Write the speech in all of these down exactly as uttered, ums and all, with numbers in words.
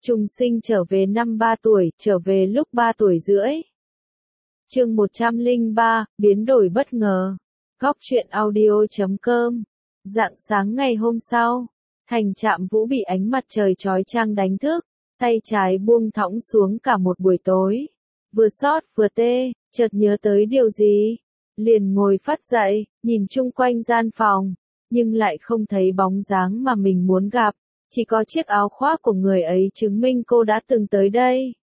Trùng sinh trở về năm ba tuổi, trở về lúc ba tuổi rưỡi. Chương một trăm lẻ ba, biến đổi bất ngờ. Góc truyện audio chấm com. Rạng sáng ngày hôm sau, Thành Trạm Vũ bị ánh mặt trời chói chang đánh thức, tay trái buông thõng xuống cả một buổi tối. Vừa xót vừa tê, chợt nhớ tới điều gì, liền ngồi phắt dậy, nhìn chung quanh gian phòng, nhưng lại không thấy bóng dáng mà mình muốn gặp. Chỉ có chiếc áo khoác của người ấy chứng minh cô đã từng tới đây.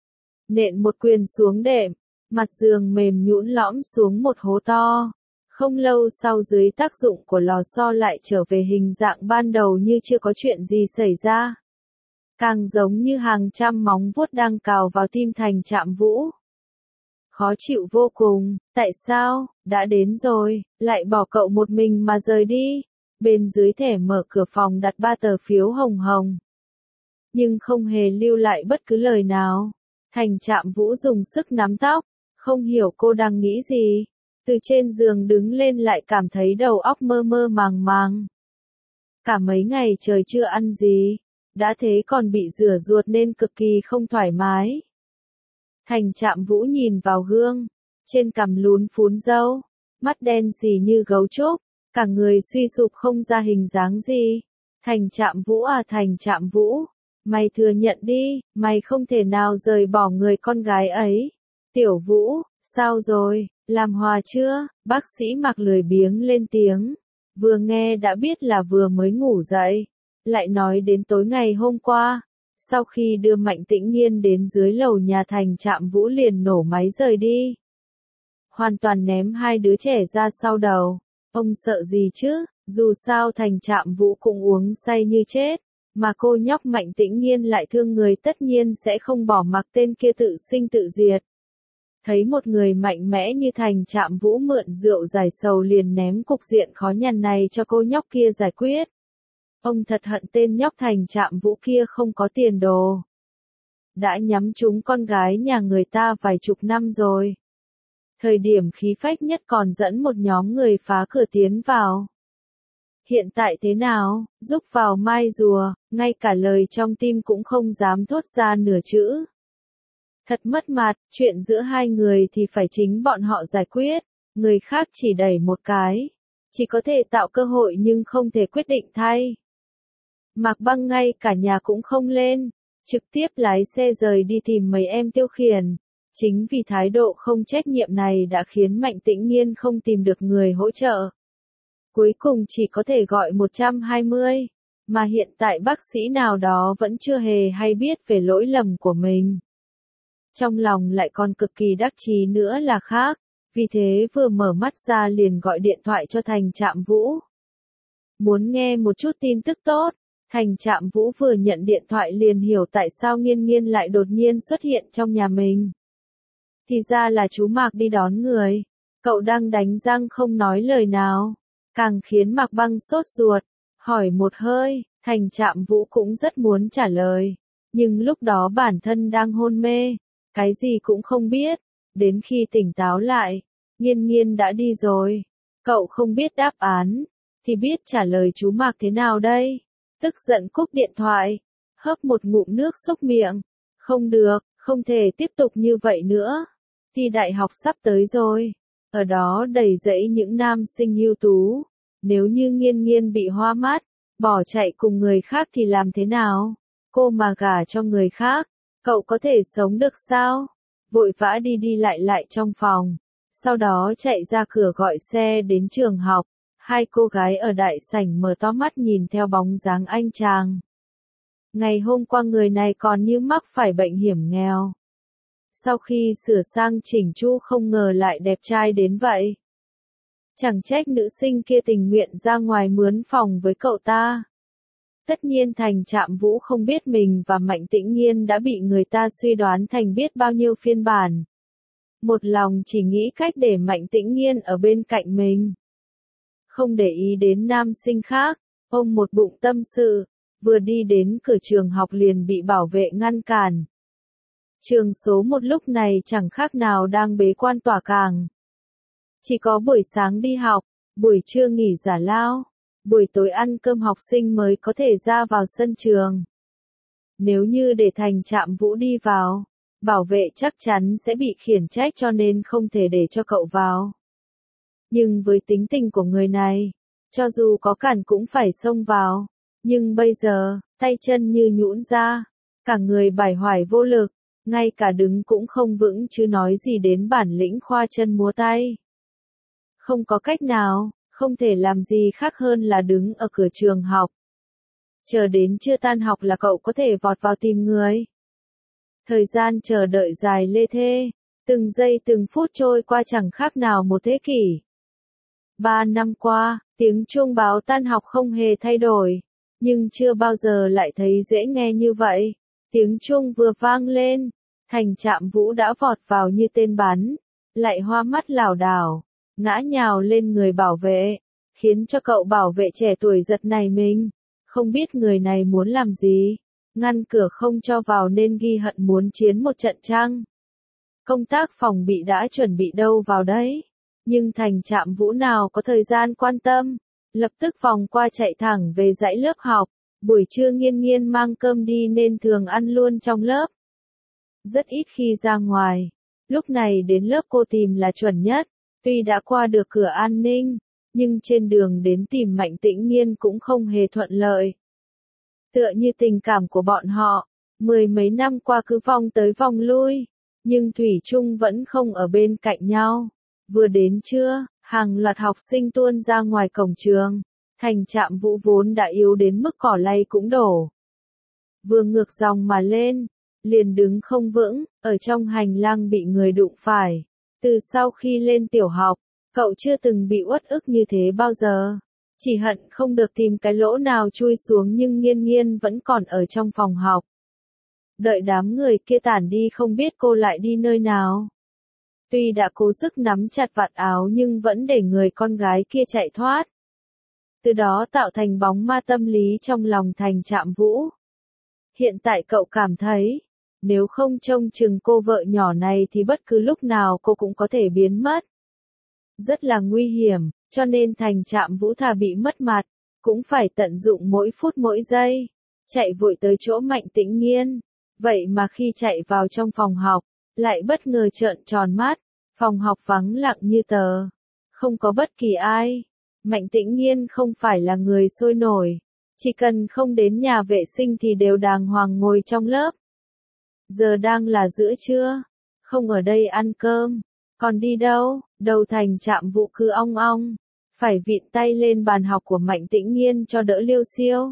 Nện một quyền xuống đệm, mặt giường mềm nhũn lõm xuống một hố to. Không lâu sau dưới tác dụng của lò xo lại trở về hình dạng ban đầu như chưa có chuyện gì xảy ra. Càng giống như hàng trăm móng vuốt đang cào vào tim Thành Trạm Vũ. Khó chịu vô cùng, tại sao, đã đến rồi, lại bỏ cậu một mình mà rời đi. Bên dưới thẻ mở cửa phòng đặt ba tờ phiếu hồng hồng. Nhưng không hề lưu lại bất cứ lời nào. Thành Trạm Vũ dùng sức nắm tóc, không hiểu cô đang nghĩ gì. Từ trên giường đứng lên lại cảm thấy đầu óc mơ mơ màng màng. Cả mấy ngày trời chưa ăn gì, đã thế còn bị rửa ruột nên cực kỳ không thoải mái. Thành Trạm Vũ nhìn vào gương, trên cằm lún phún râu, mắt đen sì như gấu trúc. Cả người suy sụp không ra hình dáng gì. Thành Trạm Vũ à Thành Trạm Vũ, mày thừa nhận đi, mày không thể nào rời bỏ người con gái ấy. Tiểu Vũ, sao rồi, làm hòa chưa? Bác sĩ Mạc lười biếng lên tiếng. Vừa nghe đã biết là vừa mới ngủ dậy. Lại nói đến tối ngày hôm qua. Sau khi đưa Mạnh Tĩnh Nhiên đến dưới lầu nhà Thành Trạm Vũ liền nổ máy rời đi. Hoàn toàn ném hai đứa trẻ ra sau đầu. Ông sợ gì chứ, dù sao Thành Trạm Vũ cũng uống say như chết, mà cô nhóc Mạnh Tĩnh Nhiên lại thương người tất nhiên sẽ không bỏ mặc tên kia tự sinh tự diệt. Thấy một người mạnh mẽ như Thành Trạm Vũ mượn rượu giải sầu liền ném cục diện khó nhằn này cho cô nhóc kia giải quyết. Ông thật hận tên nhóc Thành Trạm Vũ kia không có tiền đồ. Đã nhắm trúng con gái nhà người ta vài chục năm rồi. Thời điểm khí phách nhất còn dẫn một nhóm người phá cửa tiến vào. Hiện tại thế nào, rúc vào mai rùa, ngay cả lời trong tim cũng không dám thốt ra nửa chữ. Thật mất mặt, chuyện giữa hai người thì phải chính bọn họ giải quyết, người khác chỉ đẩy một cái. Chỉ có thể tạo cơ hội nhưng không thể quyết định thay. Mạc Băng ngay cả nhà cũng không lên, trực tiếp lái xe rời đi tìm mấy em tiêu khiển. Chính vì thái độ không trách nhiệm này đã khiến Mạnh Tĩnh Nhiên không tìm được người hỗ trợ. Cuối cùng chỉ có thể gọi một trăm hai mươi, mà hiện tại bác sĩ nào đó vẫn chưa hề hay biết về lỗi lầm của mình. Trong lòng lại còn cực kỳ đắc chí nữa là khác, vì thế vừa mở mắt ra liền gọi điện thoại cho Thành Trạm Vũ. Muốn nghe một chút tin tức tốt, Thành Trạm Vũ vừa nhận điện thoại liền hiểu tại sao Nghiên Nghiên lại đột nhiên xuất hiện trong nhà mình. Thì ra là chú Mạc đi đón người. Cậu đang đánh răng không nói lời nào. Càng khiến Mạc Băng sốt ruột. Hỏi một hơi, Thành Trạm Vũ cũng rất muốn trả lời. Nhưng lúc đó bản thân đang hôn mê. Cái gì cũng không biết. Đến khi tỉnh táo lại, Nghiên Nghiên đã đi rồi. Cậu không biết đáp án. Thì biết trả lời chú Mạc thế nào đây? Tức giận cúp điện thoại. Hớp một ngụm nước xúc miệng. Không được, không thể tiếp tục như vậy nữa. Thi đại học sắp tới rồi. Ở đó đầy rẫy những nam sinh ưu tú. Nếu như Nghiên Nghiên bị hoa mắt, bỏ chạy cùng người khác thì làm thế nào? Cô mà gả cho người khác, cậu có thể sống được sao? Vội vã đi đi lại lại trong phòng. Sau đó chạy ra cửa gọi xe đến trường học. Hai cô gái ở đại sảnh mở to mắt nhìn theo bóng dáng anh chàng. Ngày hôm qua người này còn như mắc phải bệnh hiểm nghèo. Sau khi sửa sang chỉnh chu không ngờ lại đẹp trai đến vậy. Chẳng trách nữ sinh kia tình nguyện ra ngoài mướn phòng với cậu ta. Tất nhiên Thành Trạm Vũ không biết mình và Mạnh Tĩnh Nhiên đã bị người ta suy đoán thành biết bao nhiêu phiên bản. Một lòng chỉ nghĩ cách để Mạnh Tĩnh Nhiên ở bên cạnh mình. Không để ý đến nam sinh khác, ông một bụng tâm sự, vừa đi đến cửa trường học liền bị bảo vệ ngăn cản. Trường số một lúc này chẳng khác nào đang bế quan tỏa càng. Chỉ có buổi sáng đi học, buổi trưa nghỉ giải lao, buổi tối ăn cơm học sinh mới có thể ra vào sân trường. Nếu như để Thành Trạm Vũ đi vào, bảo vệ chắc chắn sẽ bị khiển trách cho nên không thể để cho cậu vào. Nhưng với tính tình của người này, cho dù có cản cũng phải xông vào. Nhưng bây giờ, tay chân như nhũn ra, cả người bải hoài vô lực, ngay cả đứng cũng không vững chứ nói gì đến bản lĩnh khoa chân múa tay. Không có cách nào, không thể làm gì khác hơn là đứng ở cửa trường học. Chờ đến chưa tan học là cậu có thể vọt vào tìm người. Thời gian chờ đợi dài lê thê, từng giây từng phút trôi qua chẳng khác nào một thế kỷ. Ba năm qua, tiếng chuông báo tan học không hề thay đổi, nhưng chưa bao giờ lại thấy dễ nghe như vậy. Tiếng chuông vừa vang lên, Thành Trạm Vũ đã vọt vào như tên bắn, lại hoa mắt lảo đảo, ngã nhào lên người bảo vệ, khiến cho cậu bảo vệ trẻ tuổi giật nảy mình, không biết người này muốn làm gì, ngăn cửa không cho vào nên ghi hận muốn chiến một trận chăng. Công tác phòng bị đã chuẩn bị đâu vào đấy, nhưng Thành Trạm Vũ nào có thời gian quan tâm, lập tức vòng qua chạy thẳng về dãy lớp học. Buổi trưa Nghiên Nghiên mang cơm đi nên thường ăn luôn trong lớp. Rất ít khi ra ngoài, lúc này đến lớp cô tìm là chuẩn nhất, tuy đã qua được cửa an ninh, nhưng trên đường đến tìm Mạnh Tĩnh Nghiên cũng không hề thuận lợi. Tựa như tình cảm của bọn họ, mười mấy năm qua cứ vòng tới vòng lui, nhưng thủy chung vẫn không ở bên cạnh nhau. Vừa đến trưa, hàng loạt học sinh tuôn ra ngoài cổng trường. Thành Trạm Vũ vốn đã yếu đến mức cỏ lay cũng đổ. Vừa ngược dòng mà lên, liền đứng không vững, ở trong hành lang bị người đụng phải. Từ sau khi lên tiểu học, cậu chưa từng bị uất ức như thế bao giờ. Chỉ hận không được tìm cái lỗ nào chui xuống nhưng Nghiên Nghiên vẫn còn ở trong phòng học. Đợi đám người kia tản đi không biết cô lại đi nơi nào. Tuy đã cố sức nắm chặt vạt áo nhưng vẫn để người con gái kia chạy thoát. Từ đó tạo thành bóng ma tâm lý trong lòng Thành Trạm Vũ. Hiện tại cậu cảm thấy, nếu không trông chừng cô vợ nhỏ này thì bất cứ lúc nào cô cũng có thể biến mất. Rất là nguy hiểm, cho nên Thành Trạm Vũ thà bị mất mặt, cũng phải tận dụng mỗi phút mỗi giây, chạy vội tới chỗ Mạnh Tĩnh Nghiên. Vậy mà khi chạy vào trong phòng học, lại bất ngờ trợn tròn mắt, phòng học vắng lặng như tờ, không có bất kỳ ai. Mạnh Tĩnh Nghiên không phải là người sôi nổi, chỉ cần không đến nhà vệ sinh thì đều đàng hoàng ngồi trong lớp. Giờ đang là giữa trưa, không ở đây ăn cơm, còn đi đâu? Đầu Thành Trạm Vũ cứ ong ong, phải vịn tay lên bàn học của Mạnh Tĩnh Nghiên cho đỡ liêu xiêu.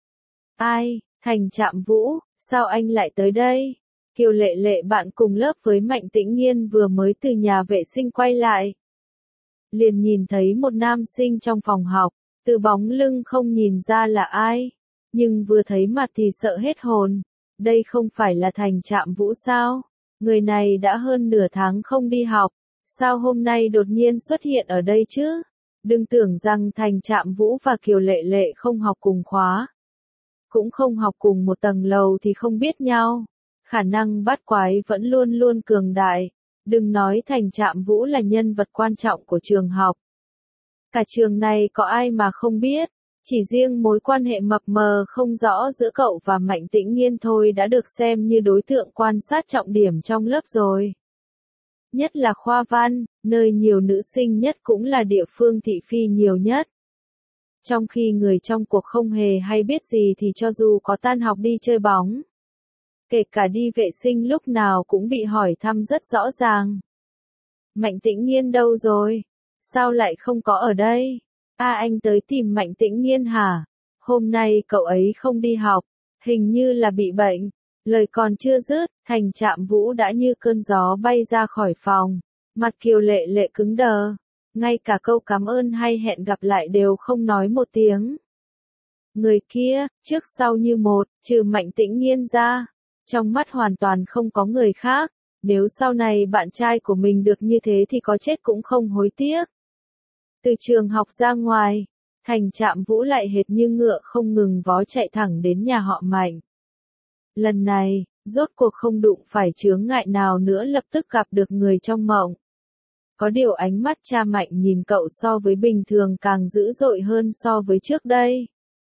Ai, Thành Trạm Vũ, sao anh lại tới đây? Kiều Lệ Lệ bạn cùng lớp với Mạnh Tĩnh Nghiên vừa mới từ nhà vệ sinh quay lại. Liền nhìn thấy một nam sinh trong phòng học, từ bóng lưng không nhìn ra là ai, nhưng vừa thấy mặt thì sợ hết hồn. Đây không phải là Thành Trạm Vũ sao? Người này đã hơn nửa tháng không đi học, sao hôm nay đột nhiên xuất hiện ở đây chứ? Đừng tưởng rằng Thành Trạm Vũ và Kiều Lệ Lệ không học cùng khóa, cũng không học cùng một tầng lầu thì không biết nhau. Khả năng bắt quái vẫn luôn luôn cường đại. Đừng nói Thành Trạm Vũ là nhân vật quan trọng của trường học. Cả trường này có ai mà không biết, chỉ riêng mối quan hệ mập mờ không rõ giữa cậu và Mạnh Tĩnh Nghiên thôi đã được xem như đối tượng quan sát trọng điểm trong lớp rồi. Nhất là khoa văn, nơi nhiều nữ sinh nhất cũng là địa phương thị phi nhiều nhất. Trong khi người trong cuộc không hề hay biết gì thì cho dù có tan học đi chơi bóng, kể cả đi vệ sinh lúc nào cũng bị hỏi thăm rất rõ ràng. Mạnh Tĩnh Nghiên đâu rồi? Sao lại không có ở đây? À anh tới tìm Mạnh Tĩnh Nghiên hả? Hôm nay cậu ấy không đi học, hình như là bị bệnh. Lời còn chưa dứt, Thành Trạm Vũ đã như cơn gió bay ra khỏi phòng. Mặt Kiều Lệ Lệ cứng đờ, ngay cả câu cảm ơn hay hẹn gặp lại đều không nói một tiếng. Người kia, trước sau như một, trừ Mạnh Tĩnh Nghiên ra, trong mắt hoàn toàn không có người khác. Nếu sau này bạn trai của mình được như thế thì có chết cũng không hối tiếc. Từ trường học ra ngoài, Thành Trạm Vũ lại hệt như ngựa không ngừng vó chạy thẳng đến nhà họ Mạnh. Lần này, rốt cuộc không đụng phải chướng ngại nào nữa, lập tức gặp được người trong mộng. Có điều ánh mắt cha Mạnh nhìn cậu so với bình thường càng dữ dội hơn so với trước đây.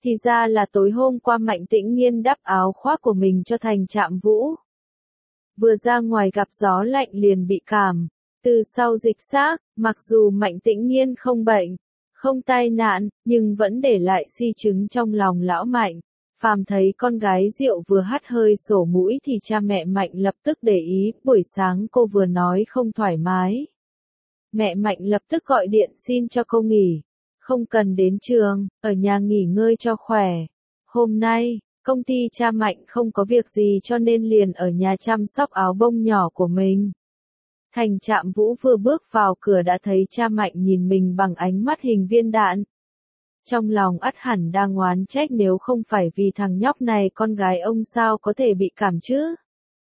Thì ra là tối hôm qua Mạnh Tĩnh Nghiên đắp áo khoác của mình cho Thành Trạm Vũ. Vừa ra ngoài gặp gió lạnh liền bị cảm. Từ sau dịch xác, mặc dù Mạnh Tĩnh Nghiên không bệnh, không tai nạn, nhưng vẫn để lại di chứng trong lòng lão Mạnh. Phàm thấy con gái rượu vừa hắt hơi sổ mũi thì cha mẹ Mạnh lập tức để ý, buổi sáng cô vừa nói không thoải mái. Mẹ Mạnh lập tức gọi điện xin cho cô nghỉ, không cần đến trường, ở nhà nghỉ ngơi cho khỏe. Hôm nay, công ty cha Mạnh không có việc gì cho nên liền ở nhà chăm sóc áo bông nhỏ của mình. Thành Trạm Vũ vừa bước vào cửa đã thấy cha Mạnh nhìn mình bằng ánh mắt hình viên đạn. Trong lòng ắt hẳn đang oán trách nếu không phải vì thằng nhóc này con gái ông sao có thể bị cảm chứ?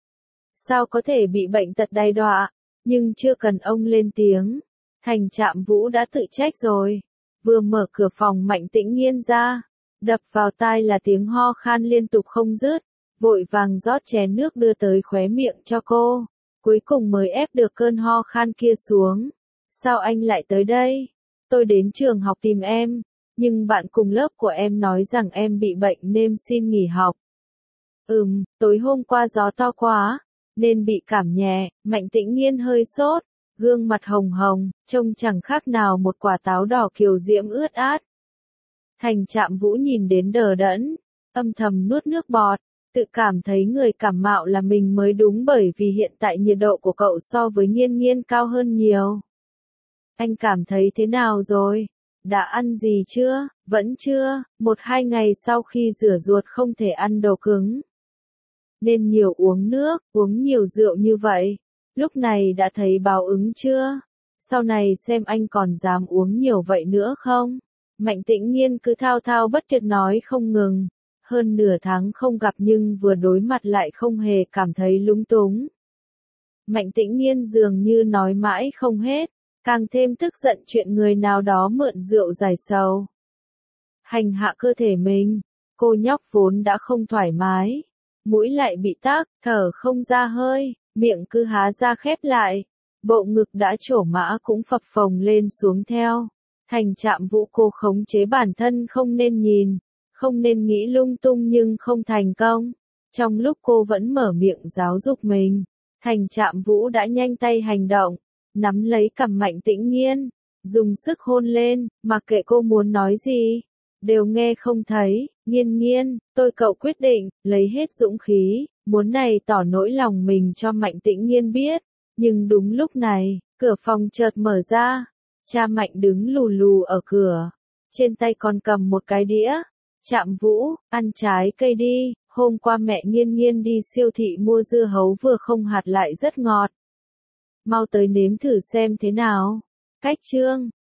Sao có thể bị bệnh tật đày đọa? Nhưng chưa cần ông lên tiếng, Thành Trạm Vũ đã tự trách rồi. Vừa mở cửa phòng Mạnh Tĩnh Nghiên ra, đập vào tai là tiếng ho khan liên tục không dứt, vội vàng rót chén nước đưa tới khóe miệng cho cô, cuối cùng mới ép được cơn ho khan kia xuống. Sao anh lại tới đây? Tôi đến trường học tìm em, nhưng bạn cùng lớp của em nói rằng em bị bệnh nên xin nghỉ học. Ừm, tối hôm qua gió to quá, nên bị cảm nhẹ. Mạnh Tĩnh Nghiên hơi sốt, gương mặt hồng hồng, trông chẳng khác nào một quả táo đỏ kiều diễm ướt át. Thành Trạm Vũ nhìn đến đờ đẫn, âm thầm nuốt nước bọt, tự cảm thấy người cảm mạo là mình mới đúng bởi vì hiện tại nhiệt độ của cậu so với Nghiên Nghiên cao hơn nhiều. Anh cảm thấy thế nào rồi? Đã ăn gì chưa? Vẫn chưa, một hai ngày sau khi rửa ruột không thể ăn đồ cứng. Nên nhiều uống nước, uống nhiều rượu như vậy. Lúc này đã thấy báo ứng chưa? Sau này xem anh còn dám uống nhiều vậy nữa không? Mạnh Tĩnh Nghiên cứ thao thao bất tuyệt nói không ngừng. Hơn nửa tháng không gặp nhưng vừa đối mặt lại không hề cảm thấy lúng túng. Mạnh Tĩnh Nghiên dường như nói mãi không hết, càng thêm tức giận chuyện người nào đó mượn rượu giải sầu. Hành hạ cơ thể mình, cô nhóc vốn đã không thoải mái, mũi lại bị tắc, thở không ra hơi, miệng cứ há ra khép lại, bộ ngực đã trổ mã cũng phập phồng lên xuống theo. Thành Trạm Vũ cô khống chế bản thân không nên nhìn, không nên nghĩ lung tung nhưng không thành công. Trong lúc cô vẫn mở miệng giáo dục mình, Thành Trạm Vũ đã nhanh tay hành động, nắm lấy cằm Mạnh Tĩnh Nghiên, dùng sức hôn lên, mặc kệ cô muốn nói gì, đều nghe không thấy. Nghiên Nghiên, tôi cậu quyết định, lấy hết dũng khí, muốn này tỏ nỗi lòng mình cho Mạnh Tĩnh Nghiên biết. Nhưng đúng lúc này, cửa phòng chợt mở ra, cha Mạnh đứng lù lù ở cửa, trên tay còn cầm một cái đĩa. Trạm Vũ, ăn trái cây đi, hôm qua mẹ Nghiên Nghiên đi siêu thị mua dưa hấu vừa không hạt lại rất ngọt. Mau tới nếm thử xem thế nào. Cách chương